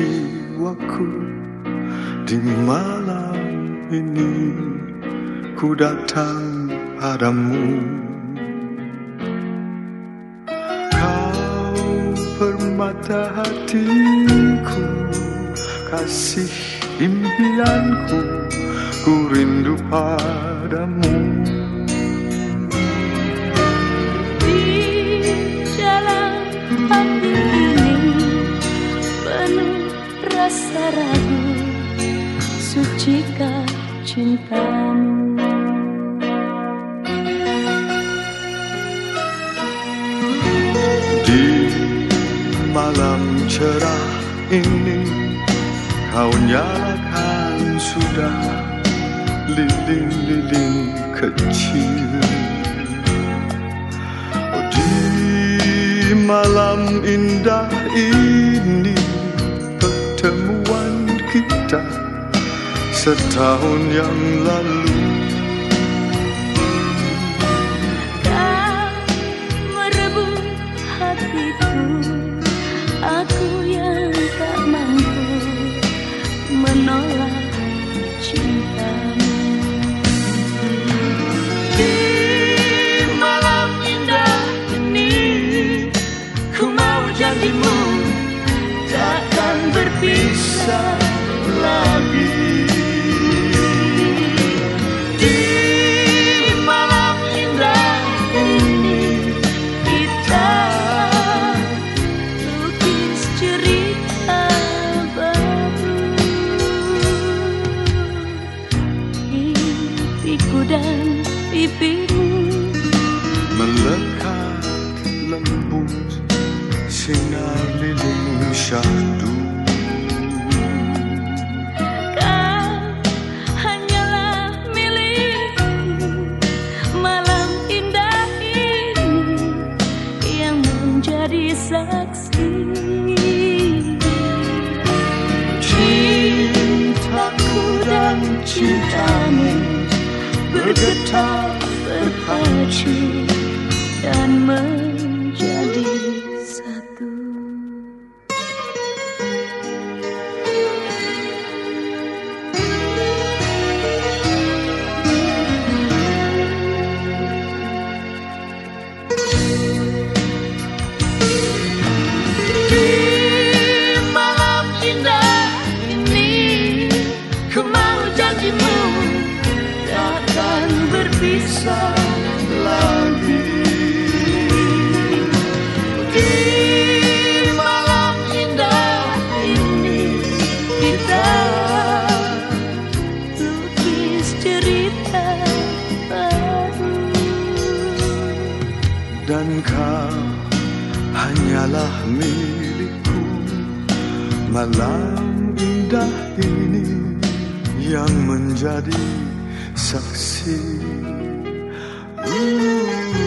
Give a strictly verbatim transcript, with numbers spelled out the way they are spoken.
jiwaku. Di malam ini ku datang padamu. Kau permata hatiku, kasih impianku, ku rindu padamu. Di dalam hati ini penuh rasa ragu, sucikah cintamu? Di malam cerah ini kau nyalakan sudah lilin-lilin kecil. Oh, di malam indah ini pertemuan kita setahun yang lalu. Kau merebut hatiku, aku yang tak mampu menolak cintamu. Di malam indah ini ku mau janjimu, takkan berpisah lagi. Di malam indah ini kita lukis cerita baru. Pipiku dan pipimu melekat lembut sinar lilin syahdu. Saksi cintaku dan cintamu bergetar berpacu dan menjadi satu. Takkan berpisah lagi. Di malam indah ini kita lukis cerita baru. Dan kau hanyalah milikku. Malam indah ini yang menjadi saksi. uh.